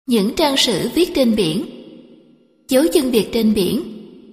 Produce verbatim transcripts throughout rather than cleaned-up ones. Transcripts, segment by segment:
Những trang sử viết trên biển. Dấu chân Việt trên biển.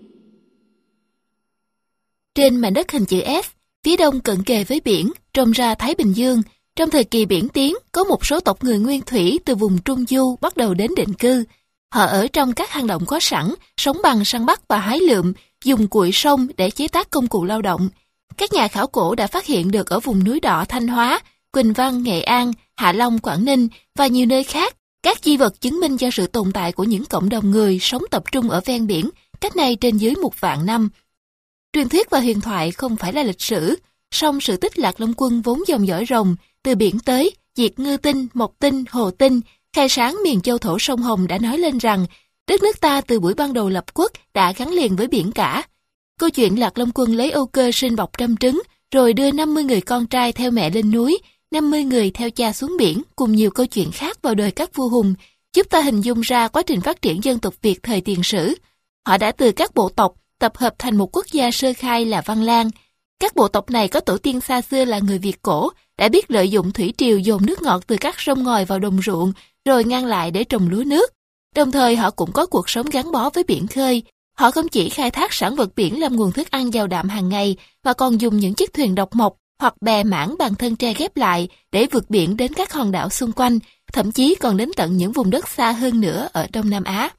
Trên mảnh đất hình chữ S, phía đông cận kề với biển, trông ra Thái Bình Dương, trong thời kỳ biển tiến, có một số tộc người nguyên thủy từ vùng Trung Du bắt đầu đến định cư. Họ ở trong các hang động có sẵn, sống bằng săn bắt và hái lượm, dùng cuội sông để chế tác công cụ lao động. Các nhà khảo cổ đã phát hiện được ở vùng núi Đọ Thanh Hóa, Quỳnh Văn Nghệ An, Hạ Long Quảng Ninh và nhiều nơi khác các di vật chứng minh cho sự tồn tại của những cộng đồng người sống tập trung ở ven biển, cách nay trên dưới một vạn năm. Truyền thuyết và huyền thoại không phải là lịch sử, song sự tích Lạc Long Quân vốn dòng dõi rồng, từ biển tới, diệt Ngư Tinh, Mộc Tinh, Hồ Tinh, khai sáng miền châu thổ sông Hồng đã nói lên rằng đất nước ta từ buổi ban đầu lập quốc đã gắn liền với biển cả. Câu chuyện Lạc Long Quân lấy Âu Cơ sinh bọc trăm trứng, rồi đưa năm mươi người con trai theo mẹ lên núi, năm mươi người theo cha xuống biển, cùng nhiều câu chuyện khác vào đời các vua hùng, giúp ta hình dung ra quá trình phát triển dân tộc Việt thời tiền sử. Họ đã từ các bộ tộc tập hợp thành một quốc gia sơ khai là Văn Lang. Các bộ tộc này có tổ tiên xa xưa là người Việt cổ, đã biết lợi dụng thủy triều dồn nước ngọt từ các sông ngòi vào đồng ruộng, rồi ngăn lại để trồng lúa nước. Đồng thời họ cũng có cuộc sống gắn bó với biển khơi. Họ không chỉ khai thác sản vật biển làm nguồn thức ăn giàu đạm hàng ngày, mà còn dùng những chiếc thuyền độc mộc hoặc bè mảng bằng thân tre ghép lại để vượt biển đến các hòn đảo xung quanh, thậm chí còn đến tận những vùng đất xa hơn nữa ở Đông Nam Á.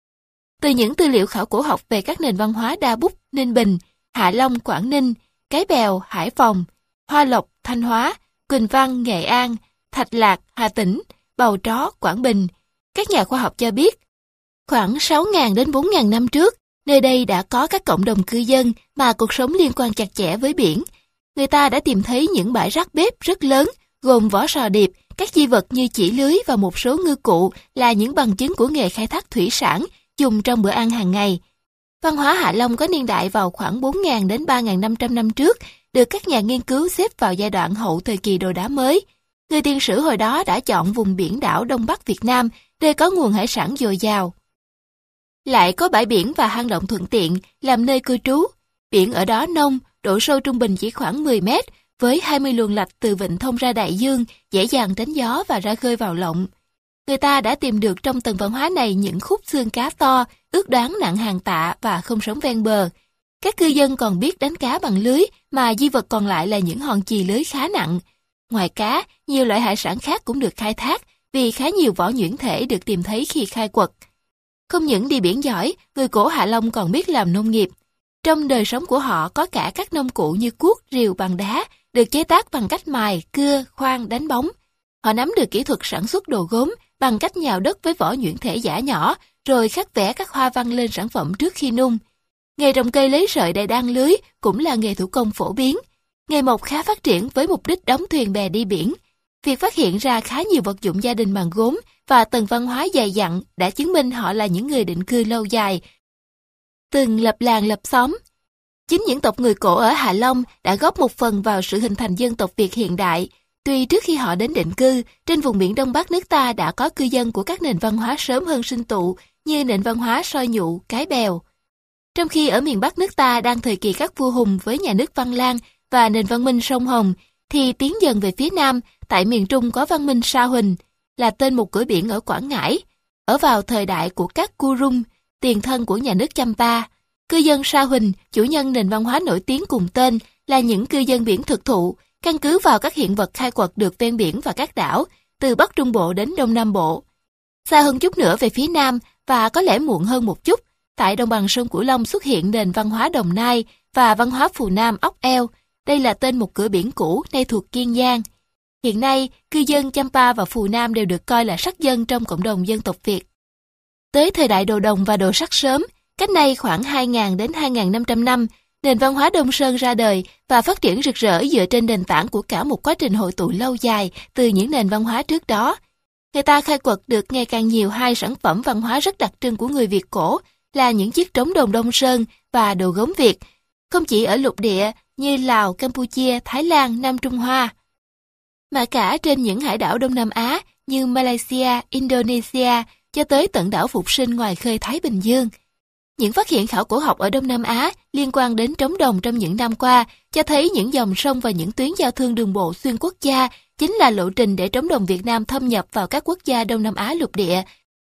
Từ những tư liệu khảo cổ học về các nền văn hóa Đa Búc, Ninh Bình, Hạ Long, Quảng Ninh, Cái Bèo, Hải Phòng, Hoa Lộc, Thanh Hóa, Quỳnh Văn, Nghệ An, Thạch Lạc, Hà Tĩnh, Bầu Tró, Quảng Bình, các nhà khoa học cho biết, khoảng sáu nghìn đến bốn nghìn năm trước, nơi đây đã có các cộng đồng cư dân mà cuộc sống liên quan chặt chẽ với biển. Người ta đã tìm thấy những bãi rác bếp rất lớn, gồm vỏ sò điệp, các di vật như chỉ lưới và một số ngư cụ là những bằng chứng của nghề khai thác thủy sản dùng trong bữa ăn hàng ngày. Văn hóa Hạ Long có niên đại vào khoảng bốn nghìn đến ba nghìn năm trăm năm trước, được các nhà nghiên cứu xếp vào giai đoạn hậu thời kỳ đồ đá mới. Người tiên sử hồi đó đã chọn vùng biển đảo Đông Bắc Việt Nam, nơi có nguồn hải sản dồi dào. Lại có bãi biển và hang động thuận tiện làm nơi cư trú. Biển ở đó nông, độ sâu trung bình chỉ khoảng mười mét, với hai mươi luồng lạch từ vịnh thông ra đại dương, dễ dàng tránh gió và ra khơi vào lộng. Người ta đã tìm được trong tầng văn hóa này những khúc xương cá to, ước đoán nặng hàng tạ và không sống ven bờ. Các cư dân còn biết đánh cá bằng lưới, mà di vật còn lại là những hòn chì lưới khá nặng. Ngoài cá, nhiều loại hải sản khác cũng được khai thác, vì khá nhiều vỏ nhuyễn thể được tìm thấy khi khai quật. Không những đi biển giỏi, người cổ Hạ Long còn biết làm nông nghiệp. Trong đời sống của họ có cả các nông cụ như cuốc, rìu bằng đá, được chế tác bằng cách mài, cưa, khoan, đánh bóng. Họ nắm được kỹ thuật sản xuất đồ gốm bằng cách nhào đất với vỏ nhuyễn thể giả nhỏ, rồi khắc vẽ các hoa văn lên sản phẩm trước khi nung. Nghề trồng cây lấy sợi để đan lưới cũng là nghề thủ công phổ biến. Nghề mộc khá phát triển với mục đích đóng thuyền bè đi biển. Việc phát hiện ra khá nhiều vật dụng gia đình bằng gốm và tầng văn hóa dày dặn đã chứng minh họ là những người định cư lâu dài, từng lập làng lập xóm. Chính những tộc người cổ ở Hạ Long đã góp một phần vào sự hình thành dân tộc Việt hiện đại. Tuy trước khi họ đến định cư, trên vùng biển Đông Bắc nước ta đã có cư dân của các nền văn hóa sớm hơn sinh tụ như nền văn hóa Soi Nhụ, Cái Bèo. Trong khi ở miền Bắc nước ta đang thời kỳ các vua hùng với nhà nước Văn Lang và nền văn minh sông Hồng, thì tiến dần về phía Nam, tại miền Trung có văn minh Sa Huỳnh, là tên một cửa biển ở Quảng Ngãi. Ở vào thời đại của các Kurung, tiền thân của nhà nước Champa, cư dân Sa Huỳnh, chủ nhân nền văn hóa nổi tiếng cùng tên, là những cư dân biển thực thụ, căn cứ vào các hiện vật khai quật được ven biển và các đảo, từ Bắc Trung Bộ đến Đông Nam Bộ. Xa hơn chút nữa về phía Nam, và có lẽ muộn hơn một chút, tại đồng bằng sông Cửu Long xuất hiện nền văn hóa Đồng Nai và văn hóa Phù Nam Ốc Eo. Đây là tên một cửa biển cũ nay thuộc Kiên Giang. Hiện nay, cư dân Champa và Phù Nam đều được coi là sắc dân trong cộng đồng dân tộc Việt. Tới thời đại đồ đồng và đồ sắt sớm, cách nay khoảng hai nghìn đến hai nghìn năm trăm năm, nền văn hóa Đông Sơn ra đời và phát triển rực rỡ dựa trên nền tảng của cả một quá trình hội tụ lâu dài từ những nền văn hóa trước đó. Người ta khai quật được ngày càng nhiều hai sản phẩm văn hóa rất đặc trưng của người Việt cổ là những chiếc trống đồng Đông Sơn và đồ gốm Việt, không chỉ ở lục địa như Lào, Campuchia, Thái Lan, Nam Trung Hoa, mà cả trên những hải đảo Đông Nam Á như Malaysia, Indonesia, cho tới tận đảo Phục Sinh ngoài khơi Thái Bình Dương. Những phát hiện khảo cổ học ở Đông Nam Á liên quan đến trống đồng trong những năm qua cho thấy những dòng sông và những tuyến giao thương đường bộ xuyên quốc gia chính là lộ trình để trống đồng Việt Nam thâm nhập vào các quốc gia Đông Nam Á lục địa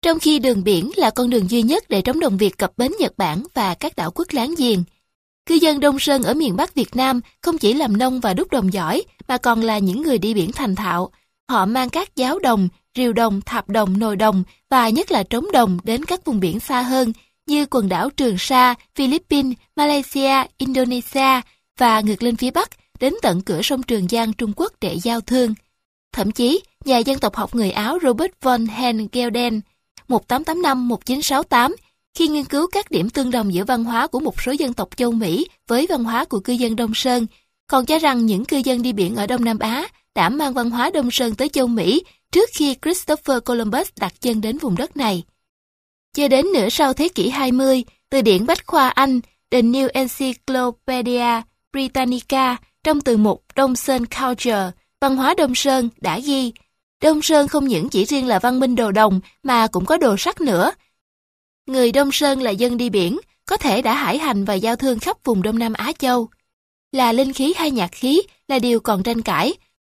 trong khi đường biển là con đường duy nhất để trống đồng Việt cập bến Nhật Bản và các đảo quốc láng giềng. Cư dân Đông Sơn ở miền Bắc Việt Nam không chỉ làm nông và đúc đồng giỏi, mà còn là những người đi biển thành thạo. Họ mang các giáo đồng, rìu đồng, thạp đồng, nồi đồng và nhất là trống đồng đến các vùng biển xa hơn như quần đảo Trường Sa, Philippines, Malaysia, Indonesia và ngược lên phía Bắc đến tận cửa sông Trường Giang Trung Quốc để giao thương. Thậm chí, nhà dân tộc học người Áo Robert von Hengelden một tám tám năm đến một chín sáu tám khi nghiên cứu các điểm tương đồng giữa văn hóa của một số dân tộc châu Mỹ với văn hóa của cư dân Đông Sơn, còn cho rằng những cư dân đi biển ở Đông Nam Á đã mang văn hóa Đông Sơn tới châu Mỹ trước khi Christopher Columbus đặt chân đến vùng đất này. Cho đến nửa sau thế kỷ hai mươi, từ điển Bách khoa Anh The New Encyclopedia Britannica trong từ mục Đông Sơn Culture, văn hóa Đông Sơn đã ghi, Đông Sơn không những chỉ riêng là văn minh đồ đồng mà cũng có đồ sắt nữa. Người Đông Sơn là dân đi biển, có thể đã hải hành và giao thương khắp vùng Đông Nam Á Châu. Là linh khí hay nhạc khí là điều còn tranh cãi.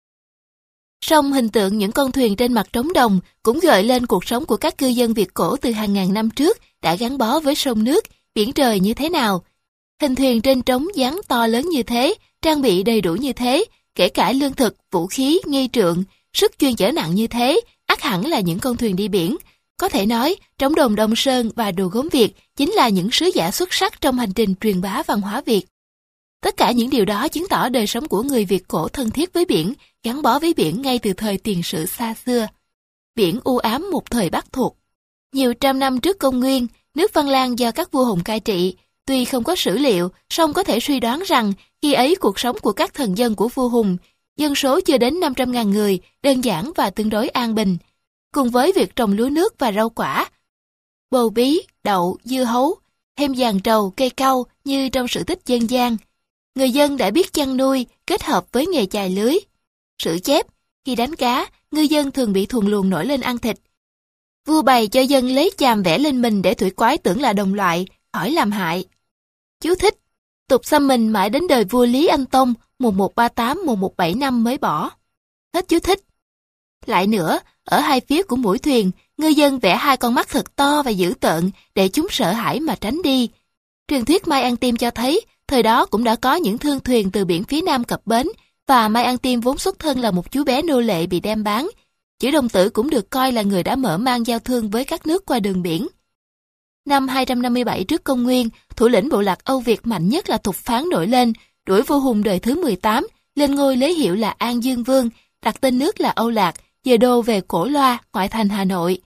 Song hình tượng những con thuyền trên mặt trống đồng cũng gợi lên cuộc sống của các cư dân Việt cổ từ hàng ngàn năm trước đã gắn bó với sông nước, biển trời như thế nào. Hình thuyền trên trống dáng to lớn như thế, trang bị đầy đủ như thế, kể cả lương thực, vũ khí, nghi trượng, sức chuyên chở nặng như thế, ắt hẳn là những con thuyền đi biển. Có thể nói, trống đồng Đông Sơn và đồ gốm Việt chính là những sứ giả xuất sắc trong hành trình truyền bá văn hóa Việt. Tất cả những điều đó chứng tỏ đời sống của người Việt cổ thân thiết với biển, gắn bó với biển ngay từ thời tiền sử xa xưa. Biển u ám một thời Bắc thuộc. Nhiều trăm năm trước công nguyên, nước Văn Lang do các vua Hùng cai trị, tuy không có sử liệu, song có thể suy đoán rằng khi ấy cuộc sống của các thần dân của vua Hùng, dân số chưa đến năm trăm nghìn người, đơn giản và tương đối an bình. Cùng với việc trồng lúa nước và rau quả, bầu bí, đậu, dưa hấu, thêm giàn trầu, cây cau như trong sử tích dân gian. Người dân đã biết chăn nuôi kết hợp với nghề chài lưới. Sử chép, khi đánh cá, ngư dân thường bị thuần luồng nổi lên ăn thịt. Vua bày cho dân lấy chàm vẽ lên mình để thủy quái tưởng là đồng loại, khỏi làm hại. Chú thích, tục xăm mình mãi đến đời vua Lý Anh Tông mùng một ba tám mùng một bảy năm mới bỏ. Hết chú thích. Lại nữa, ở hai phía của mũi thuyền, ngư dân vẽ hai con mắt thật to và dữ tợn để chúng sợ hãi mà tránh đi. Truyền thuyết Mai An Tiêm cho thấy, thời đó cũng đã có những thương thuyền từ biển phía Nam cập bến, và Mai An Tiêm vốn xuất thân là một chú bé nô lệ bị đem bán. Chữ Đồng Tử cũng được coi là người đã mở mang giao thương với các nước qua đường biển. Năm hai trăm năm mươi bảy trước công nguyên, thủ lĩnh bộ lạc Âu Việt mạnh nhất là Thục Phán nổi lên, đuổi vua Hùng đời thứ mười tám, lên ngôi lấy hiệu là An Dương Vương, đặt tên nước là Âu Lạc, dời đô về Cổ Loa, ngoại thành Hà Nội.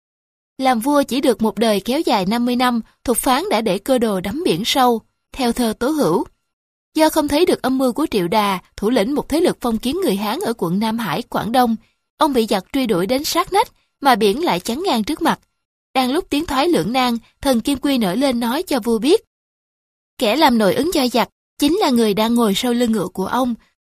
Làm vua chỉ được một đời kéo dài năm mươi năm, Thục Phán đã để cơ đồ đắm biển sâu, theo thơ Tố Hữu. Do không thấy được âm mưu của Triệu Đà, thủ lĩnh một thế lực phong kiến người Hán ở quận Nam Hải, Quảng Đông, ông bị giặc truy đuổi đến sát nách, mà biển lại chắn ngang trước mặt. Đang lúc tiến thoái lưỡng nan, thần Kim Quy nổi lên nói cho vua biết. Kẻ làm nội ứng cho giặc, chính là người đang ngồi sau lưng ngựa của ông.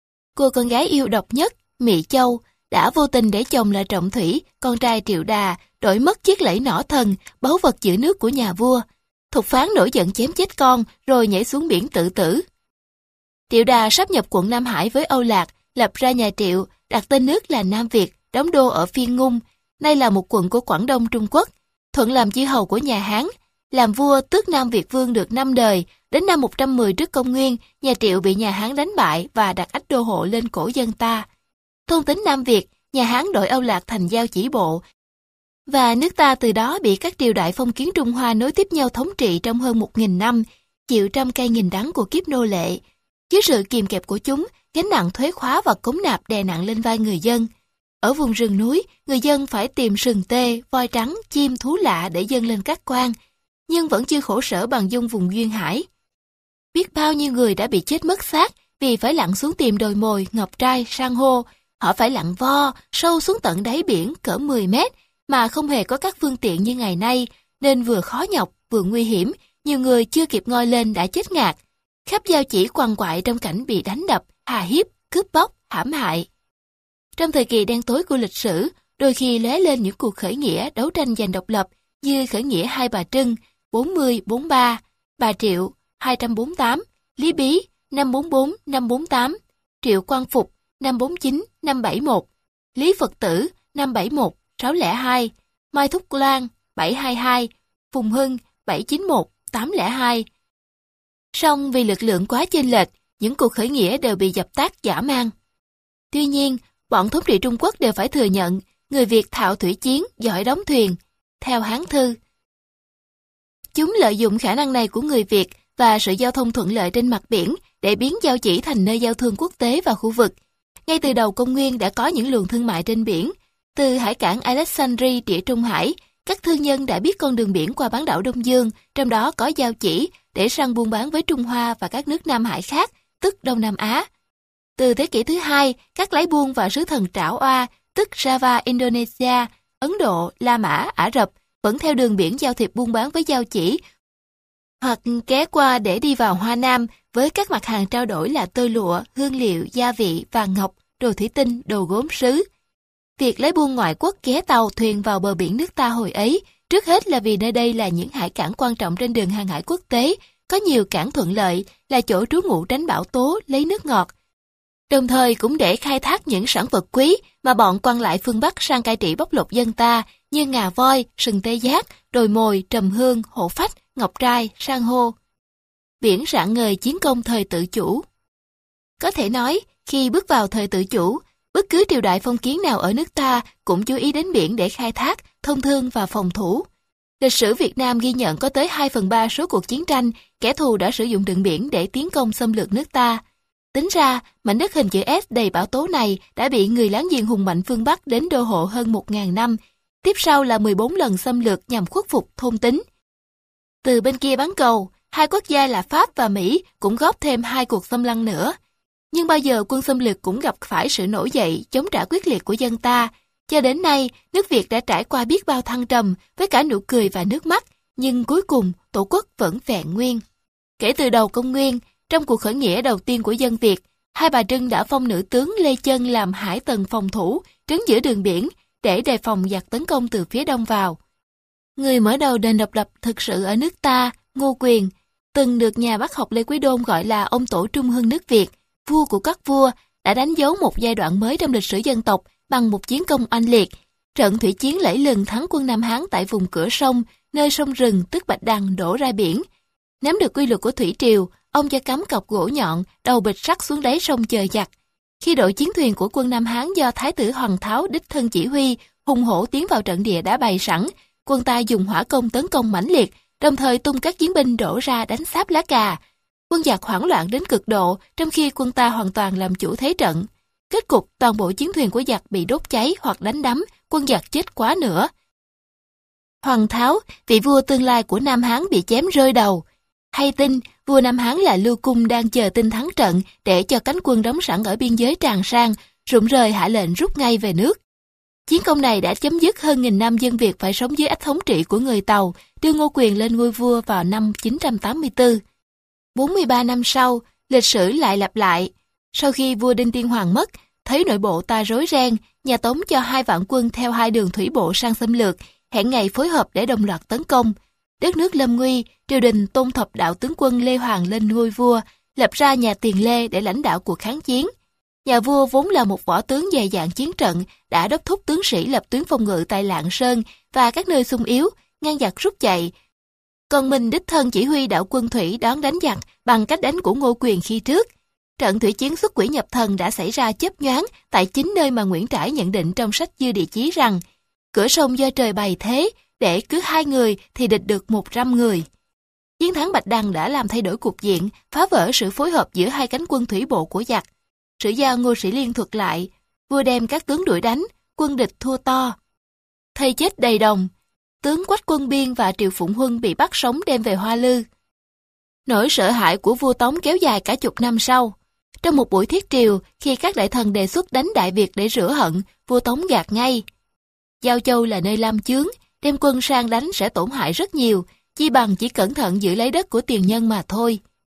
Cô con gái yêu độc nhất, Mị Châu, đã vô tình để chồng là Trọng Thủy, con trai Triệu Đà, đổi mất chiếc lẫy nỏ thần, báu vật giữ nước của nhà vua. Thục Phán nổi giận chém chết con, rồi nhảy xuống biển tự tử. Triệu Đà sáp nhập quận Nam Hải với Âu Lạc, lập ra nhà Triệu, đặt tên nước là Nam Việt, đóng đô ở Phiên Ngung, nay là một quận của Quảng Đông Trung Quốc, thuận làm chư hầu của nhà Hán. Làm vua tước Nam Việt Vương được năm đời, đến năm một trăm mười trước công nguyên, nhà Triệu bị nhà Hán đánh bại và đặt ách đô hộ lên cổ dân ta. Thôn tính Nam Việt, nhà Hán đổi Âu Lạc thành giao chỉ bộ, và nước ta từ đó bị các triều đại phong kiến Trung Hoa nối tiếp nhau thống trị trong hơn một nghìn năm, chịu trăm cây nghìn đắng của kiếp nô lệ. Dưới sự kìm kẹp của chúng, gánh nặng thuế khóa và cống nạp đè nặng lên vai người dân. Ở vùng rừng núi, người dân phải tìm sừng tê, voi trắng, chim thú lạ để dâng lên các quan, nhưng vẫn chưa khổ sở bằng dung vùng duyên hải. Biết bao nhiêu người đã bị chết mất xác vì phải lặn xuống tìm đồi mồi, ngọc trai, san hô. Họ phải lặn vo, sâu xuống tận đáy biển cỡ mười mét, mà không hề có các phương tiện như ngày nay, nên vừa khó nhọc, vừa nguy hiểm, nhiều người chưa kịp ngoi lên đã chết ngạt. Khắp giao chỉ quằn quại trong cảnh bị đánh đập, hà hiếp, cướp bóc, hãm hại. Trong thời kỳ đen tối của lịch sử, đôi khi lóe lên những cuộc khởi nghĩa đấu tranh giành độc lập như khởi nghĩa Hai Bà Trưng, bốn mươi bốn ba, Bà Triệu, hai trăm bốn mươi tám, Lý Bí, năm bốn bốn năm bốn tám, Triệu Quang Phục, năm bốn chín năm bảy mốt, Lý Phật Tử, năm bảy mốt sáu không hai, Mai Thúc Loan, bảy hai hai, Phùng Hưng bảy chín một, tám không hai. Song vì lực lượng quá chênh lệch, những cuộc khởi nghĩa đều bị dập tắt dã man. Tuy nhiên, bọn thống trị Trung Quốc đều phải thừa nhận người Việt thạo thủy chiến, giỏi đóng thuyền. Theo Hán Thư, chúng lợi dụng khả năng này của người Việt và sự giao thông thuận lợi trên mặt biển để biến Giao Chỉ thành nơi giao thương quốc tế và khu vực. Ngay từ đầu công nguyên đã có những luồng thương mại trên biển. Từ hải cảng Alexandria địa Trung Hải, các thương nhân đã biết con đường biển qua bán đảo Đông Dương, trong đó có Giao Chỉ, để sang buôn bán với Trung Hoa và các nước Nam Hải khác, tức Đông Nam Á. Từ thế kỷ thứ hai, các lái buôn và sứ thần Trảo Oa, tức Java Indonesia, Ấn Độ, La Mã, Ả Rập, vẫn theo đường biển giao thiệp buôn bán với Giao Chỉ, hoặc ghé qua để đi vào Hoa Nam với các mặt hàng trao đổi là tơ lụa, hương liệu, gia vị, vàng ngọc, đồ thủy tinh, đồ gốm sứ. Việc lấy buôn ngoại quốc ghé tàu thuyền vào bờ biển nước ta hồi ấy, trước hết là vì nơi đây là những hải cảng quan trọng trên đường hàng hải quốc tế, có nhiều cảng thuận lợi, là chỗ trú ngụ tránh bão tố, lấy nước ngọt. Đồng thời cũng để khai thác những sản vật quý mà bọn quan lại phương Bắc sang cai trị bóc lột dân ta như ngà voi, sừng tê giác, đồi mồi, trầm hương, hổ phách, ngọc trai, san hô. Biển rạng ngời chiến công thời tự chủ. Có thể nói, khi bước vào thời tự chủ, bất cứ triều đại phong kiến nào ở nước ta cũng chú ý đến biển để khai thác, thông thương và phòng thủ. Lịch sử Việt Nam ghi nhận có tới hai phần ba số cuộc chiến tranh, kẻ thù đã sử dụng đường biển để tiến công xâm lược nước ta. Tính ra, mảnh đất hình chữ S đầy bão tố này đã bị người láng giềng hùng mạnh phương Bắc đến đô hộ hơn một nghìn năm, tiếp sau là mười bốn lần xâm lược nhằm khuất phục thôn tính. Từ bên kia bán cầu, hai quốc gia là Pháp và Mỹ cũng góp thêm hai cuộc xâm lăng nữa. Nhưng bao giờ quân xâm lược cũng gặp phải sự nổi dậy, chống trả quyết liệt của dân ta. Cho đến nay, nước Việt đã trải qua biết bao thăng trầm với cả nụ cười và nước mắt, nhưng cuối cùng Tổ quốc vẫn vẹn nguyên. Kể từ đầu công nguyên, trong cuộc khởi nghĩa đầu tiên của dân Việt, Hai Bà Trưng đã phong nữ tướng Lê Chân làm hải tần phòng thủ, trấn giữ đường biển, để đề phòng giặc tấn công từ phía đông vào. Người mở đầu nền độc lập thực sự ở nước ta, Ngô Quyền, từng được nhà bác học Lê Quý Đôn gọi là ông tổ trung hưng nước Việt, vua của các vua, đã đánh dấu một giai đoạn mới trong lịch sử dân tộc bằng một chiến công oanh liệt, trận thủy chiến lẫy lừng thắng quân Nam Hán tại vùng cửa sông, nơi sông rừng tức Bạch Đằng đổ ra biển. Nắm được quy luật của thủy triều, ông cho cắm cọc gỗ nhọn, đầu bịch sắt xuống đáy sông chờ giặc. Khi đội chiến thuyền của quân Nam Hán do Thái tử Hoàng Tháo đích thân chỉ huy, hùng hổ tiến vào trận địa đã bày sẵn, quân ta dùng hỏa công tấn công mãnh liệt, đồng thời tung các chiến binh đổ ra đánh xáp lá cà. Quân giặc hoảng loạn đến cực độ, trong khi quân ta hoàn toàn làm chủ thế trận. Kết cục, toàn bộ chiến thuyền của giặc bị đốt cháy hoặc đánh đắm, quân giặc chết quá nửa. Hoàng Tháo, vị vua tương lai của Nam Hán bị chém rơi đầu. Hay tin, vua Nam Hán là Lưu Cung đang chờ tin thắng trận để cho cánh quân đóng sẵn ở biên giới Tràng Sang, rụng rời hạ lệnh rút ngay về nước. Chiến công này đã chấm dứt hơn nghìn năm dân Việt phải sống dưới ách thống trị của người Tàu, đưa Ngô Quyền lên ngôi vua vào năm chín trăm tám mươi tư. bốn mươi ba năm sau, lịch sử lại lặp lại. Sau khi vua Đinh Tiên Hoàng mất, thấy nội bộ ta rối ren, nhà Tống cho hai vạn quân theo hai đường thủy bộ sang xâm lược, hẹn ngày phối hợp để đồng loạt tấn công. Đất nước lâm nguy, triều đình tôn thập đạo tướng quân Lê Hoàng lên ngôi vua, lập ra nhà Tiền Lê để lãnh đạo cuộc kháng chiến. Nhà vua vốn là một võ tướng dày dạn chiến trận, đã đốc thúc tướng sĩ lập tuyến phòng ngự tại Lạng Sơn và các nơi xung yếu, ngăn giặc rút chạy. Còn mình đích thân chỉ huy đạo quân thủy đón đánh giặc bằng cách đánh của Ngô Quyền khi trước. Trận thủy chiến xuất quỷ nhập thần đã xảy ra chớp nhoáng tại chính nơi mà Nguyễn Trãi nhận định trong sách Dư Địa Chí rằng cửa sông do trời bày thế, để cứ hai người thì địch được một trăm người. Chiến thắng Bạch Đằng đã làm thay đổi cục diện, phá vỡ sự phối hợp giữa hai cánh quân thủy bộ của giặc. Sử gia Ngô Sĩ Liên thuật lại, vua đem các tướng đuổi đánh, quân địch thua to. Thây chết đầy đồng, tướng Quách Quân Biên và Triệu Phụng Huân bị bắt sống đem về Hoa Lư. Nỗi sợ hãi của vua Tống kéo dài cả chục năm sau. Trong một buổi thiết triều, khi các đại thần đề xuất đánh Đại Việt để rửa hận, vua Tống gạt ngay. Giao Châu là nơi lam chướng, đem quân sang đánh sẽ tổn hại rất nhiều, chi bằng chỉ cẩn thận giữ lấy đất của tiền nhân mà thôi.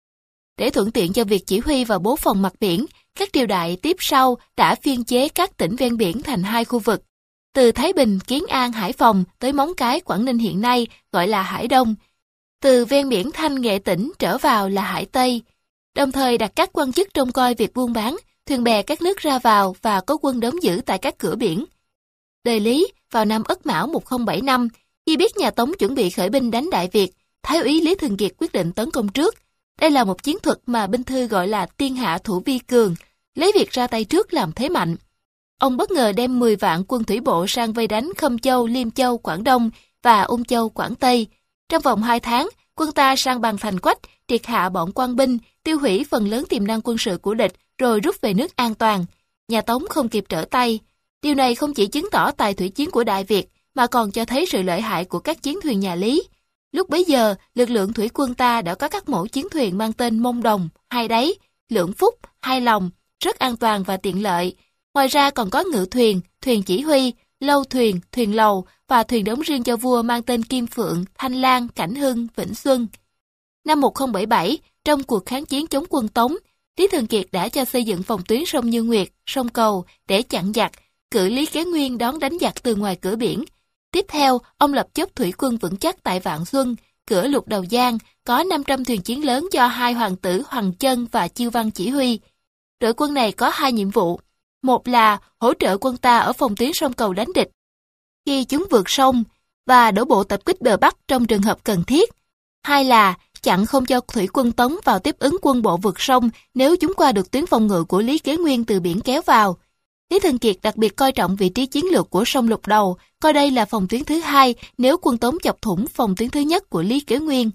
Để thuận tiện cho việc chỉ huy và bố phòng mặt biển, các triều đại tiếp sau đã phiên chế các tỉnh ven biển thành hai khu vực. Từ Thái Bình, Kiến An, Hải Phòng tới Móng Cái, Quảng Ninh hiện nay gọi là Hải Đông. Từ ven biển Thanh Nghệ tỉnh trở vào là Hải Tây. Đồng thời đặt các quan chức trông coi việc buôn bán, thuyền bè các nước ra vào và có quân đóng giữ tại các cửa biển. Đời Lý, vào năm Ất Mão một nghìn không trăm bảy mươi lăm, Khi biết nhà Tống chuẩn bị khởi binh đánh Đại Việt, Thái úy Lý Thường Kiệt quyết định tấn công trước. Đây là một chiến thuật mà binh thư gọi là tiên hạ thủ vi cường, lấy việc ra tay trước làm thế mạnh. Ông bất ngờ đem mười vạn quân thủy bộ sang vây đánh Khâm Châu, Liêm Châu, Quảng Đông và Ung Châu, Quảng Tây. Trong vòng hai tháng, quân ta sang bằng thành Quách, triệt hạ bọn quan binh, tiêu hủy phần lớn tiềm năng quân sự của địch, rồi rút về nước an toàn. Nhà Tống không kịp trở tay. Điều này không chỉ chứng tỏ tài thủy chiến của Đại Việt, mà còn cho thấy sự lợi hại của các chiến thuyền nhà Lý. Lúc bấy giờ, lực lượng thủy quân ta đã có các mẫu chiến thuyền mang tên Mông Đồng, Hai Đáy, Lưỡng Phúc, Hai Lòng, rất an toàn và tiện lợi. Ngoài ra còn có ngự thuyền, thuyền chỉ huy, lâu thuyền, thuyền lầu và thuyền đóng riêng cho vua mang tên Kim Phượng, Thanh Lan, Cảnh Hưng, Vĩnh Xuân. Năm một nghìn bảy mươi bảy, trong cuộc kháng chiến chống quân Tống, Lý Thường Kiệt đã cho xây dựng phòng tuyến sông Như Nguyệt, sông Cầu để chặn giặc, cử Lý Kế Nguyên đón đánh giặc từ ngoài cửa biển. Tiếp theo, ông lập chốt thủy quân vững chắc tại Vạn Xuân, cửa Lục Đầu Giang, có năm trăm thuyền chiến lớn do hai hoàng tử Hoàng Chân và Chiêu Văn chỉ huy. Đội quân này có hai nhiệm vụ. Một là hỗ trợ quân ta ở phòng tuyến sông Cầu đánh địch khi chúng vượt sông và đổ bộ tập kích bờ Bắc trong trường hợp cần thiết. Hai là chặn không cho thủy quân Tống vào tiếp ứng quân bộ vượt sông nếu chúng qua được tuyến phòng ngự của Lý Kế Nguyên từ biển kéo vào. Lý Thường Kiệt đặc biệt coi trọng vị trí chiến lược của sông Lục Đầu, coi đây là phòng tuyến thứ hai nếu quân Tống chọc thủng phòng tuyến thứ nhất của Lý Kế Nguyên.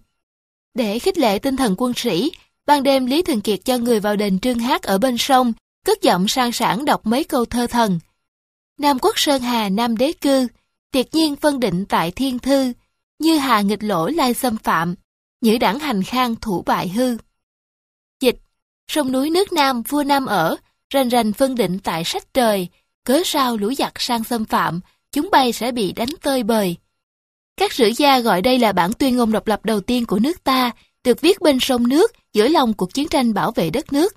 Để khích lệ tinh thần quân sĩ, ban đêm Lý Thường Kiệt cho người vào đền Trương Hát ở bên sông, cất giọng sang sảng đọc mấy câu thơ thần. Nam quốc sơn hà nam đế cư, tuyệt nhiên phân định tại thiên thư, như hà nghịch lỗ lai xâm phạm, nhữ đẳng hành khang thủ bại hư. Dịch: sông núi nước Nam vua Nam ở, rành rành phân định tại sách trời, cớ sao lũ giặc sang xâm phạm, chúng bay sẽ bị đánh tơi bời. Các sử gia gọi đây là bản tuyên ngôn độc lập đầu tiên của nước ta, được viết bên sông nước giữa lòng cuộc chiến tranh bảo vệ đất nước.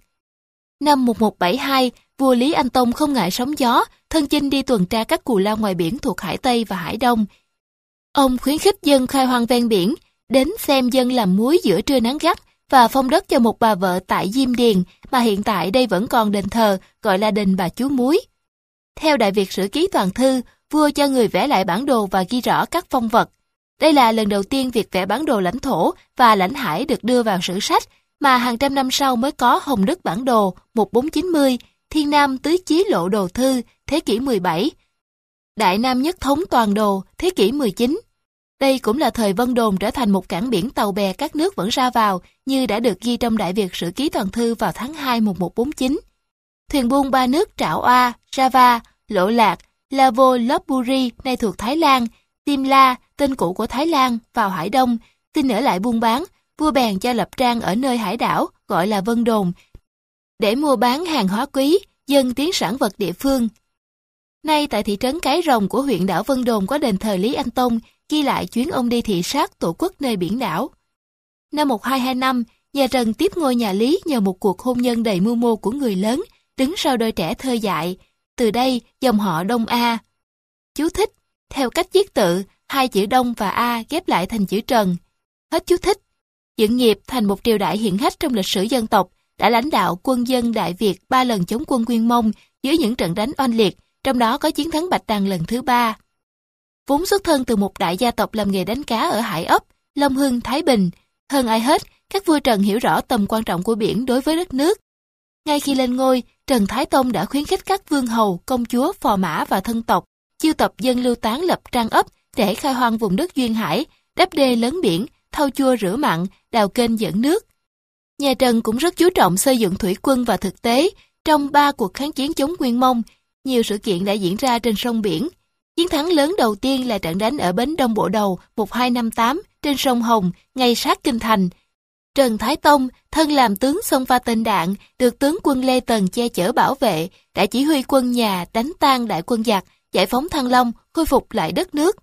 Năm một nghìn một trăm bảy mươi hai, vua Lý Anh Tông không ngại sóng gió, thân chinh đi tuần tra các cù lao ngoài biển thuộc Hải Tây và Hải Đông. Ông khuyến khích dân khai hoang ven biển, đến xem dân làm muối giữa trưa nắng gắt và phong đất cho một bà vợ tại Diêm Điền, mà hiện tại đây vẫn còn đền thờ, gọi là đền bà Chúa Muối. Theo Đại Việt Sử Ký Toàn Thư, vua cho người vẽ lại bản đồ và ghi rõ các phong vật. Đây là lần đầu tiên việc vẽ bản đồ lãnh thổ và lãnh hải được đưa vào sử sách, mà hàng trăm năm sau mới có Hồng Đức bản đồ một nghìn bốn trăm chín mươi, Thiên Nam Tứ Chí Lộ Đồ Thư, thế kỷ mười bảy, Đại Nam Nhất Thống Toàn Đồ, thế kỷ mười chín. Đây cũng là thời Vân Đồn trở thành một cảng biển tàu bè các nước vẫn ra vào, như đã được ghi trong Đại Việt Sử Ký Toàn Thư vào tháng hai một nghìn một trăm bốn mươi chín. Thuyền buôn ba nước Trảo Oa, Java, Lộ Lạc, Lavo Lopburi, nay thuộc Thái Lan, Simla, tên cũ của Thái Lan, vào Hải Đông, xin ở lại buôn bán, vua bèn cho lập trang ở nơi hải đảo, gọi là Vân Đồn, để mua bán hàng hóa quý, dân tiến sản vật địa phương. Nay tại thị trấn Cái Rồng của huyện đảo Vân Đồn có đền thờ Lý Anh Tông, ghi lại chuyến ông đi thị sát tổ quốc nơi biển đảo. Năm một nghìn hai trăm hai mươi lăm, nhà Trần tiếp ngôi nhà Lý nhờ một cuộc hôn nhân đầy mưu mô của người lớn, đứng sau đôi trẻ thơ dại. Từ đây, dòng họ Đông A. Chú thích: theo cách viết tự, hai chữ Đông và A ghép lại thành chữ Trần. Hết chú thích. Dựng nghiệp thành một triều đại hiển hách trong lịch sử dân tộc, đã lãnh đạo quân dân Đại Việt ba lần chống quân Nguyên Mông dưới những trận đánh oanh liệt, trong đó có chiến thắng Bạch Đằng lần thứ ba. Vốn xuất thân từ một đại gia tộc làm nghề đánh cá ở Hải Ấp, Long Hưng, Thái Bình, hơn ai hết, các vua Trần hiểu rõ tầm quan trọng của biển đối với đất nước. Ngay khi lên ngôi, Trần Thái Tông đã khuyến khích các vương hầu, công chúa, phò mã và thân tộc chiêu tập dân lưu tán lập trang ấp để khai hoang vùng đất duyên hải, đắp đê lớn biển, thau chua rửa mặn, đào kênh dẫn nước. Nhà Trần cũng rất chú trọng xây dựng thủy quân và thực tế. Trong ba cuộc kháng chiến chống Nguyên Mông, nhiều sự kiện đã diễn ra trên sông biển. Chiến thắng lớn đầu tiên là trận đánh ở bến Đông Bộ Đầu một nghìn hai trăm năm mươi tám trên sông Hồng, ngay sát kinh thành. Trần Thái Tông, thân làm tướng xông pha tên đạn, được tướng quân Lê Tần che chở bảo vệ, đã chỉ huy quân nhà đánh tan đại quân giặc, giải phóng Thăng Long, khôi phục lại đất nước.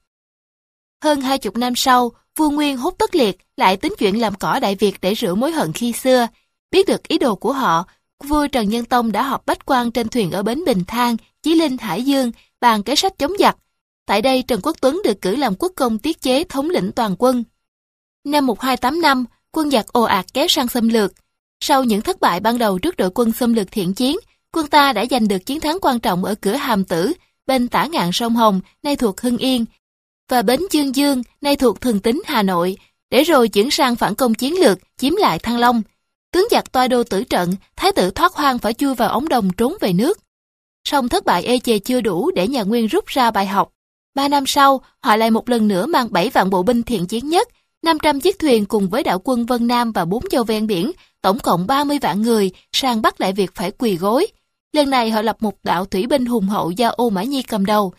Hơn hai chục năm sau, vua Nguyên Hốt Tất Liệt lại tính chuyện làm cỏ Đại Việt để rửa mối hận khi xưa. Biết được ý đồ của họ, vua Trần Nhân Tông đã họp bách quan trên thuyền ở bến Bình Thang, Chí Linh, Hải Dương, bàn kế sách chống giặc. Tại đây, Trần Quốc Tuấn được cử làm quốc công tiết chế thống lĩnh toàn quân. Năm một nghìn hai trăm tám mươi lăm, quân giặc ồ ạt kéo sang xâm lược. Sau những thất bại ban đầu trước đội quân xâm lược Thiện Chiến, quân ta đã giành được chiến thắng quan trọng ở cửa Hàm Tử, bên tả ngạn sông Hồng, nay thuộc Hưng Yên, và bến Dương Dương, nay thuộc Thường Tín Hà Nội, để rồi chuyển sang phản công chiến lược, chiếm lại Thăng Long. Tướng giặc toa đô tử trận, thái tử thoát hoang phải chui vào ống đồng trốn về nước. Song thất bại ê chề chưa đủ để nhà Nguyên rút ra bài học. Ba năm sau, họ lại một lần nữa mang bảy vạn bộ binh thiện chiến nhất, năm trăm chiếc thuyền cùng với đạo quân Vân Nam và bốn châu ven biển, tổng cộng ba mươi vạn người, sang bắt Đại Việt phải quỳ gối. Lần này họ lập một đạo thủy binh hùng hậu do Ô Mã Nhi cầm đầu.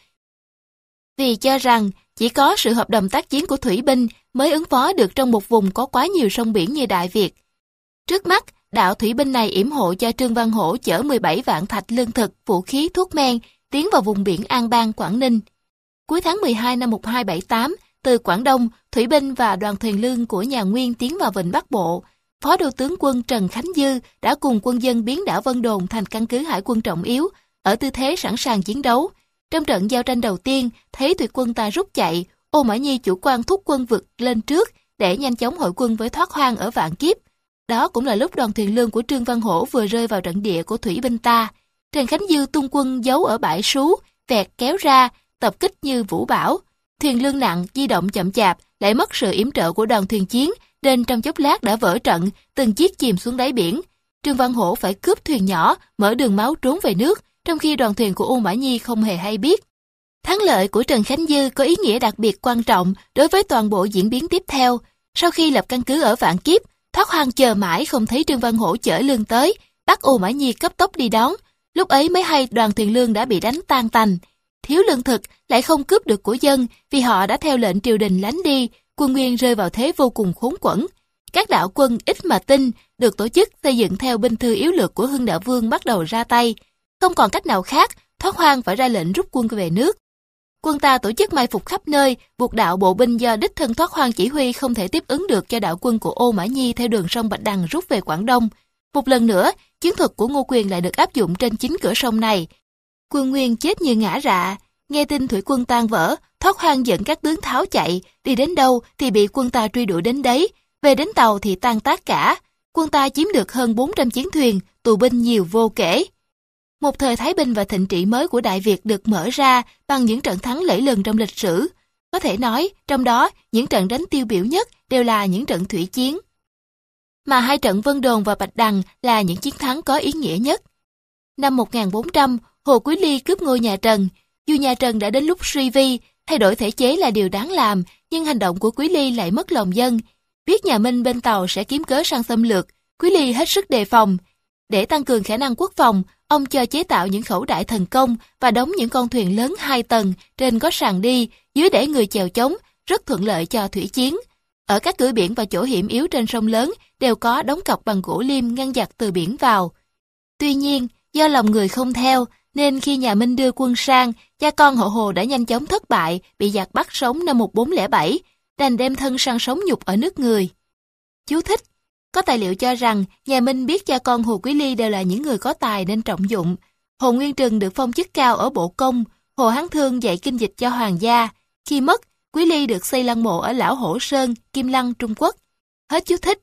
Vì cho rằng chỉ có sự hợp đồng tác chiến của thủy binh mới ứng phó được trong một vùng có quá nhiều sông biển như Đại Việt. Trước mắt, đạo thủy binh này yểm hộ cho Trương Văn Hổ chở mười bảy vạn thạch lương thực, vũ khí, thuốc men tiến vào vùng biển An Bang, Quảng Ninh. Cuối tháng mười hai năm một nghìn hai trăm bảy mươi tám, từ Quảng Đông, thủy binh và đoàn thuyền lương của nhà Nguyên tiến vào vịnh Bắc Bộ. Phó đô tướng quân Trần Khánh Dư đã cùng quân dân biến đảo Vân Đồn thành căn cứ hải quân trọng yếu, ở tư thế sẵn sàng chiến đấu. Trong trận giao tranh đầu tiên, thấy thủy quân ta rút chạy, Ô Mã Nhi chủ quan thúc quân vượt lên trước để nhanh chóng hội quân với Thoát Hoang ở Vạn Kiếp. Đó cũng là lúc đoàn thuyền lương của Trương Văn Hổ vừa rơi vào trận địa của thủy binh ta. Trần Khánh Dư tung quân giấu ở bãi Sú, vẹt kéo ra, tập kích như vũ bão. Thuyền lương nặng di động chậm chạp, lại mất sự yểm trợ của đoàn thuyền chiến, nên trong chốc lát đã vỡ trận, từng chiếc chìm xuống đáy biển. Trương Văn Hổ phải cướp thuyền nhỏ, mở đường máu trốn về nước, trong khi đoàn thuyền của Ô Mã Nhi không hề hay biết. Thắng lợi của Trần Khánh Dư có ý nghĩa đặc biệt quan trọng đối với toàn bộ diễn biến tiếp theo. Sau khi lập căn cứ ở Vạn Kiếp, Thoát Hoang chờ mãi không thấy Trương Văn Hổ chở lương tới, bắt Ô Mã Nhi cấp tốc đi đón. Lúc ấy mới hay đoàn thuyền lương đã bị đánh tan tành. Thiếu lương thực lại không cướp được của dân vì họ đã theo lệnh triều đình lánh đi, quân Nguyên rơi vào thế vô cùng khốn quẫn. Các đạo quân ít mà tinh được tổ chức xây dựng theo binh thư yếu lược của Hưng Đạo Vương bắt đầu ra tay. Không còn cách nào khác, Thoát Hoang phải ra lệnh rút quân về nước. Quân ta tổ chức mai phục khắp nơi, buộc đạo bộ binh do đích thân Thoát Hoang chỉ huy không thể tiếp ứng được cho đạo quân của Ô Mã Nhi theo đường sông Bạch Đằng rút về Quảng Đông. Một lần nữa, chiến thuật của Ngô Quyền lại được áp dụng trên chính cửa sông này. Quân Nguyên chết như ngã rạ, nghe tin thủy quân tan vỡ, Thoát Hoang dẫn các tướng tháo chạy, đi đến đâu thì bị quân ta truy đuổi đến đấy, về đến tàu thì tan tác cả. Quân ta chiếm được hơn bốn trăm chiến thuyền, tù binh nhiều vô kể. Một thời thái bình và thịnh trị mới của Đại Việt được mở ra bằng những trận thắng lẫy lừng trong lịch sử. Có thể nói, trong đó, những trận đánh tiêu biểu nhất đều là những trận thủy chiến. Mà hai trận Vân Đồn và Bạch Đằng là những chiến thắng có ý nghĩa nhất. Năm một nghìn bốn trăm, Hồ Quý Ly cướp ngôi nhà Trần. Dù nhà Trần đã đến lúc suy vi, thay đổi thể chế là điều đáng làm, nhưng hành động của Quý Ly lại mất lòng dân. Biết nhà Minh bên Tàu sẽ kiếm cớ sang xâm lược, Quý Ly hết sức đề phòng. Để tăng cường khả năng quốc phòng, ông cho chế tạo những khẩu đại thần công và đóng những con thuyền lớn hai tầng, trên có sàn đi, dưới để người chèo chống, rất thuận lợi cho thủy chiến. Ở các cửa biển và chỗ hiểm yếu trên sông lớn đều có đóng cọc bằng gỗ liêm ngăn giặc từ biển vào. Tuy nhiên, do lòng người không theo, nên khi nhà Minh đưa quân sang, cha con họ Hồ đã nhanh chóng thất bại, bị giặc bắt sống năm một nghìn bốn trăm lẻ bảy, đành đem thân sang sống nhục ở nước người. Chú thích: có tài liệu cho rằng nhà Minh biết cha con Hồ Quý Ly đều là những người có tài nên trọng dụng. Hồ Nguyên Trừng được phong chức cao ở Bộ Công, Hồ Hán Thương dạy kinh dịch cho hoàng gia. Khi mất, Quý Ly được xây lăng mộ ở Lão Hổ Sơn, Kim Lăng, Trung Quốc. Hết chú thích.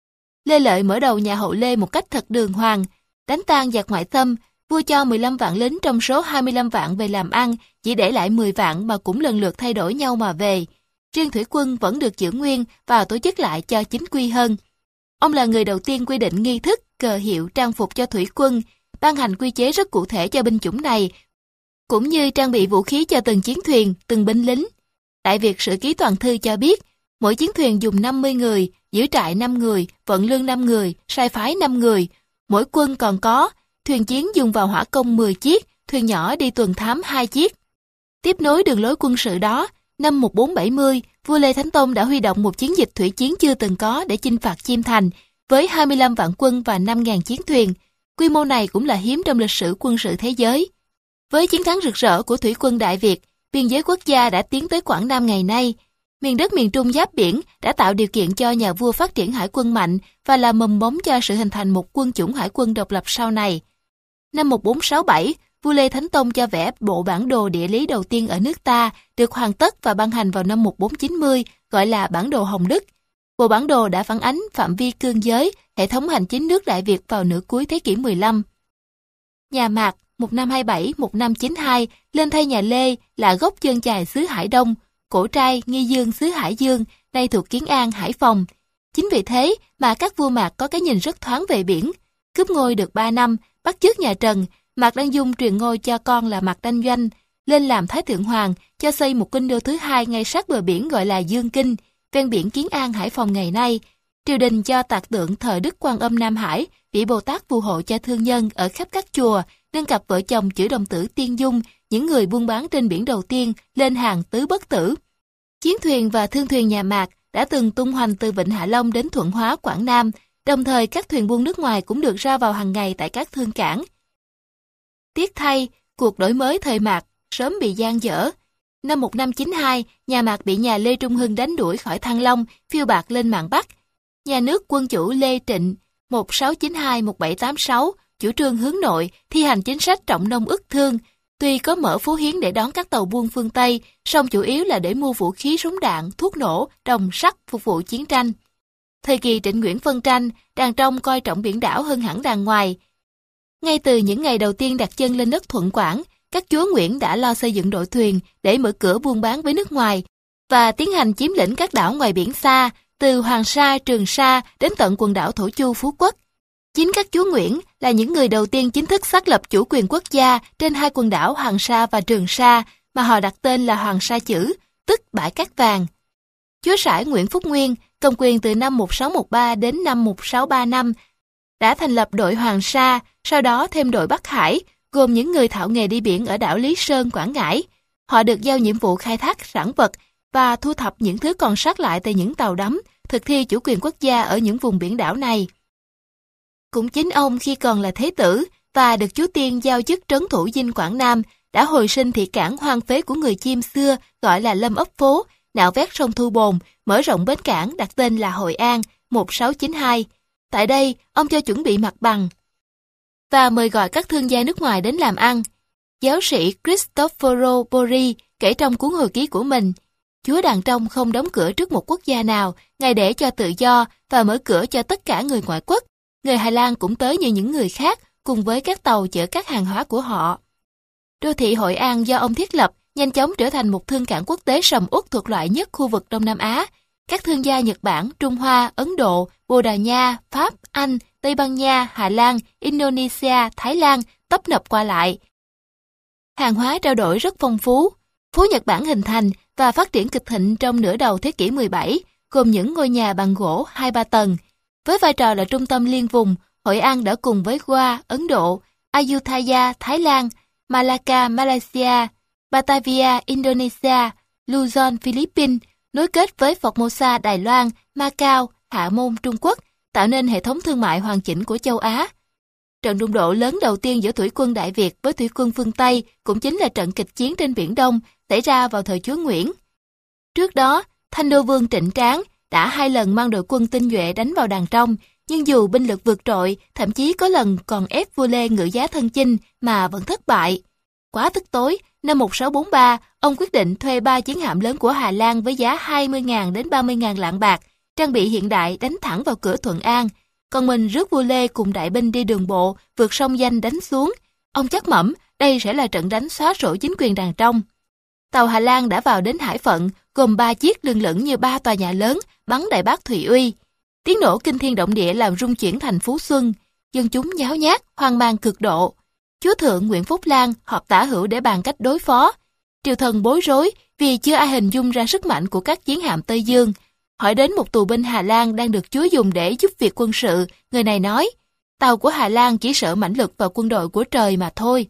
Lê Lợi mở đầu nhà Hậu Lê một cách thật đường hoàng, đánh tan giặc ngoại xâm. Vua cho mười lăm vạn lính trong số hai mươi lăm vạn về làm ăn, chỉ để lại mười vạn mà cũng lần lượt thay đổi nhau mà về. Riêng thủy quân vẫn được giữ nguyên và tổ chức lại cho chính quy hơn. Ông là người đầu tiên quy định nghi thức, cờ hiệu, trang phục cho thủy quân, ban hành quy chế rất cụ thể cho binh chủng này, cũng như trang bị vũ khí cho từng chiến thuyền, từng binh lính. Đại Việt Sử Ký Toàn Thư cho biết, mỗi chiến thuyền dùng năm mươi người, giữ trại năm người, vận lương năm người, sai phái năm người. Mỗi quân còn có thuyền chiến dùng vào hỏa công mười chiếc, thuyền nhỏ đi tuần thám hai chiếc. Tiếp nối đường lối quân sự đó, năm một nghìn bốn trăm bảy mươi, vua Lê Thánh Tông đã huy động một chiến dịch thủy chiến chưa từng có để chinh phạt Chiêm Thành, với hai mươi lăm vạn quân và năm nghìn chiến thuyền. Quy mô này cũng là hiếm trong lịch sử quân sự thế giới. Với chiến thắng rực rỡ của thủy quân Đại Việt, biên giới quốc gia đã tiến tới Quảng Nam ngày nay. Miền đất miền Trung giáp biển đã tạo điều kiện cho nhà vua phát triển hải quân mạnh và là mầm mống cho sự hình thành một quân chủng hải quân độc lập sau này. Năm một nghìn bốn trăm sáu mươi bảy, vua Lê Thánh Tông cho vẽ bộ bản đồ địa lý đầu tiên ở nước ta, được hoàn tất và ban hành vào năm một nghìn bốn trăm chín mươi, gọi là bản đồ Hồng Đức. Bộ bản đồ đã phản ánh phạm vi cương giới, hệ thống hành chính nước Đại Việt vào nửa cuối thế kỷ mười lăm. Nhà Mạc một nghìn năm trăm hai mươi bảy đến một nghìn năm trăm chín mươi hai lên thay nhà Lê là gốc chân chài xứ Hải Đông, Cổ Trai, Nghi Dương xứ Hải Dương, nay thuộc Kiến An, Hải Phòng. Chính vì thế mà các vua Mạc có cái nhìn rất thoáng về biển. Cướp ngôi được ba năm, bắt chước nhà Trần, Mạc Đăng Dung truyền ngôi cho con là Mạc Đăng Doanh, lên làm Thái Thượng Hoàng, cho xây một kinh đô thứ hai ngay sát bờ biển gọi là Dương Kinh, ven biển Kiến An, Hải Phòng ngày nay. Triều đình cho tạc tượng thờ Đức Quan Âm Nam Hải, vị Bồ Tát phù hộ cho thương nhân ở khắp các chùa, nâng cặp vợ chồng chữ đồng tử Tiên Dung, những người buôn bán trên biển đầu tiên, lên hàng tứ bất tử. Chiến thuyền và thương thuyền nhà Mạc đã từng tung hoành từ Vịnh Hạ Long đến Thuận Hóa, Quảng Nam, đồng thời các thuyền buôn nước ngoài cũng được ra vào hàng ngày tại các thương cảng. Tiếc thay, cuộc đổi mới thời Mạc sớm bị dang dở. Năm một nghìn năm trăm chín mươi hai, nhà Mạc bị nhà Lê Trung Hưng đánh đuổi khỏi Thăng Long, phiêu bạt lên mạn Bắc. Nhà nước quân chủ Lê Trịnh một nghìn sáu trăm chín mươi hai đến một nghìn bảy trăm tám mươi sáu chủ trương hướng nội, thi hành chính sách trọng nông ức thương. Tuy có mở Phú Hiến để đón các tàu buôn phương Tây, song chủ yếu là để mua vũ khí súng đạn, thuốc nổ, đồng sắt phục vụ chiến tranh. Thời kỳ Trịnh Nguyễn phân tranh, đàn trong coi trọng biển đảo hơn hẳn đàn ngoài. Ngay từ những ngày đầu tiên đặt chân lên đất Thuận Quảng, các chúa Nguyễn đã lo xây dựng đội thuyền để mở cửa buôn bán với nước ngoài và tiến hành chiếm lĩnh các đảo ngoài biển xa, từ Hoàng Sa, Trường Sa đến tận quần đảo Thổ Chu, Phú Quốc. Chính các chúa Nguyễn là những người đầu tiên chính thức xác lập chủ quyền quốc gia trên hai quần đảo Hoàng Sa và Trường Sa, mà họ đặt tên là Hoàng Sa Chữ, tức bãi cát vàng. Chúa Sải Nguyễn Phúc Nguyên, cầm quyền từ năm một nghìn sáu trăm mười ba đến năm một nghìn sáu trăm ba mươi lăm, đã thành lập đội Hoàng Sa, sau đó thêm đội Bắc Hải, gồm những người thạo nghề đi biển ở đảo Lý Sơn, Quảng Ngãi. Họ được giao nhiệm vụ khai thác sản vật và thu thập những thứ còn sót lại từ những tàu đắm, thực thi chủ quyền quốc gia ở những vùng biển đảo này. Cũng chính ông khi còn là thế tử và được Chúa Tiên giao chức trấn thủ dinh Quảng Nam đã hồi sinh thị cảng hoang phế của người Chiêm xưa gọi là Lâm Ấp Phố, nạo vét sông Thu Bồn, mở rộng bến cảng đặt tên là Hội An một nghìn sáu trăm chín mươi hai. Tại đây, ông cho chuẩn bị mặt bằng và mời gọi các thương gia nước ngoài đến làm ăn. Giáo sĩ Cristoforo Bori kể trong cuốn hồi ký của mình, Chúa Đàn Trong không đóng cửa trước một quốc gia nào, Ngài để cho tự do và mở cửa cho tất cả người ngoại quốc. Người Hà Lan cũng tới như những người khác, cùng với các tàu chở các hàng hóa của họ. Đô thị Hội An do ông thiết lập, nhanh chóng trở thành một thương cảng quốc tế sầm uất thuộc loại nhất khu vực Đông Nam Á. Các thương gia Nhật Bản, Trung Hoa, Ấn Độ, Bồ Đào Nha, Pháp, Anh, Tây Ban Nha, Hà Lan, Indonesia, Thái Lan tấp nập qua lại. Hàng hóa trao đổi rất phong phú. Phố Nhật Bản hình thành và phát triển cực thịnh trong nửa đầu thế kỷ mười bảy, gồm những ngôi nhà bằng gỗ hai ba tầng. Với vai trò là trung tâm liên vùng, Hội An đã cùng với Goa, Ấn Độ, Ayutthaya, Thái Lan, Malacca, Malaysia, Batavia, Indonesia, Luzon, Philippines, nối kết với Formosa, Đài Loan, Macau, Hạ Môn, Trung Quốc, tạo nên hệ thống thương mại hoàn chỉnh của châu Á. Trận đụng độ lớn đầu tiên giữa thủy quân Đại Việt với thủy quân phương Tây cũng chính là trận kịch chiến trên Biển Đông xảy ra vào thời Chúa Nguyễn. Trước đó, Thanh Đô Vương Trịnh Tráng đã hai lần mang đội quân tinh nhuệ đánh vào Đàn Trong, nhưng dù binh lực vượt trội, thậm chí có lần còn ép vua Lê ngự giá thân chinh mà vẫn thất bại. Quá tức tối, năm một nghìn sáu trăm bốn mươi ba, ông quyết định thuê ba chiến hạm lớn của Hà Lan với giá hai mươi nghìn đến ba mươi nghìn lạng bạc, trang bị hiện đại đánh thẳng vào cửa Thuận An. Còn mình rước vua Lê cùng đại binh đi đường bộ, vượt sông Danh đánh xuống. Ông chắc mẩm đây sẽ là trận đánh xóa sổ chính quyền Đàn Trong. Tàu Hà Lan đã vào đến Hải Phận, gồm ba chiếc lừng lững như ba tòa nhà lớn, bắn đại bác Thụy Uy. Tiếng nổ kinh thiên động địa làm rung chuyển thành Phú Xuân. Dân chúng nháo nhác, hoang mang cực độ. Chúa Thượng Nguyễn Phúc Lan họp tả hữu để bàn cách đối phó. Triều thần bối rối vì chưa ai hình dung ra sức mạnh của các chiến hạm Tây Dương. Hỏi đến một tù binh Hà Lan đang được Chúa dùng để giúp việc quân sự, người này nói, tàu của Hà Lan chỉ sợ mãnh lực vào quân đội của trời mà thôi.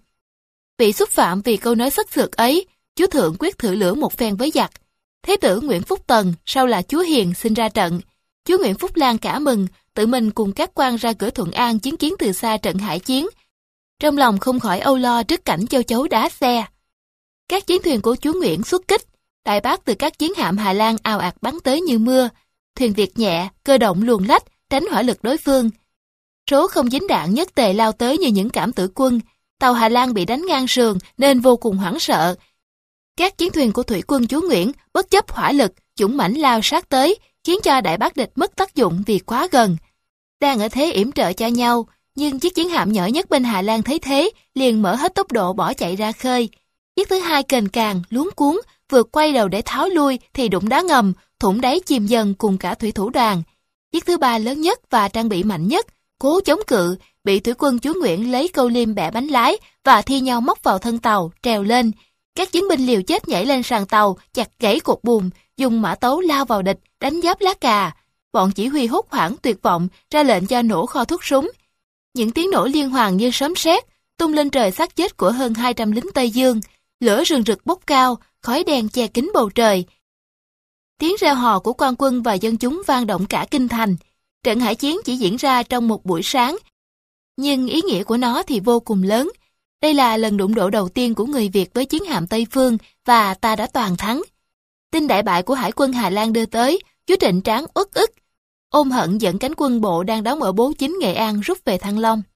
Bị xúc phạm vì câu nói sắc sược ấy, Chúa Thượng quyết thử lửa một phen với giặc. Thế tử Nguyễn Phúc Tần, sau là Chúa Hiền xin ra trận. Chúa Nguyễn Phúc Lan cả mừng, tự mình cùng các quan ra cửa Thuận An chứng kiến từ xa trận hải chiến. Trong lòng không khỏi âu lo trước cảnh châu chấu đá xe. Các chiến thuyền của Chúa Nguyễn xuất kích, đại bác từ các chiến hạm Hà Lan ào ạt bắn tới như mưa. Thuyền Việt nhẹ, cơ động luồn lách, tránh hỏa lực đối phương. Số không dính đạn nhất tề lao tới như những cảm tử quân. Tàu Hà Lan bị đánh ngang sườn nên vô cùng hoảng sợ. Các chiến thuyền của thủy quân Chúa Nguyễn bất chấp hỏa lực, dũng mãnh lao sát tới, khiến cho đại bác địch mất tác dụng vì quá gần. Đang ở thế yểm trợ cho nhau, nhưng chiếc chiến hạm nhỏ nhất bên Hà Lan thấy thế, liền mở hết tốc độ bỏ chạy ra khơi. Chiếc thứ hai kềnh càng, luống cuống, vừa quay đầu để tháo lui thì đụng đá ngầm, thủng đáy chìm dần cùng cả thủy thủ đoàn. Chiếc thứ ba lớn nhất và trang bị mạnh nhất, cố chống cự, bị thủy quân Chúa Nguyễn lấy câu liêm bẻ bánh lái và thi nhau móc vào thân tàu, trèo lên. Các chiến binh liều chết nhảy lên sàn tàu, chặt gãy cột buồm, dùng mã tấu lao vào địch, đánh giáp lá cà. Bọn chỉ huy hốt hoảng tuyệt vọng ra lệnh cho nổ kho thuốc súng. Những tiếng nổ liên hoàn như sấm sét tung lên trời xác chết của hơn hai trăm lính Tây Dương. Lửa rừng rực bốc cao, khói đen che kín bầu trời. Tiếng reo hò của quan quân và dân chúng vang động cả kinh thành. Trận hải chiến chỉ diễn ra trong một buổi sáng, nhưng ý nghĩa của nó thì vô cùng lớn. Đây là lần đụng độ đầu tiên của người Việt với chiến hạm Tây Phương và ta đã toàn thắng. Tin đại bại của hải quân Hà Lan đưa tới, chúa Trịnh Tráng uất ức, ôm hận dẫn cánh quân bộ đang đóng ở Bố Chính Nghệ An rút về Thăng Long.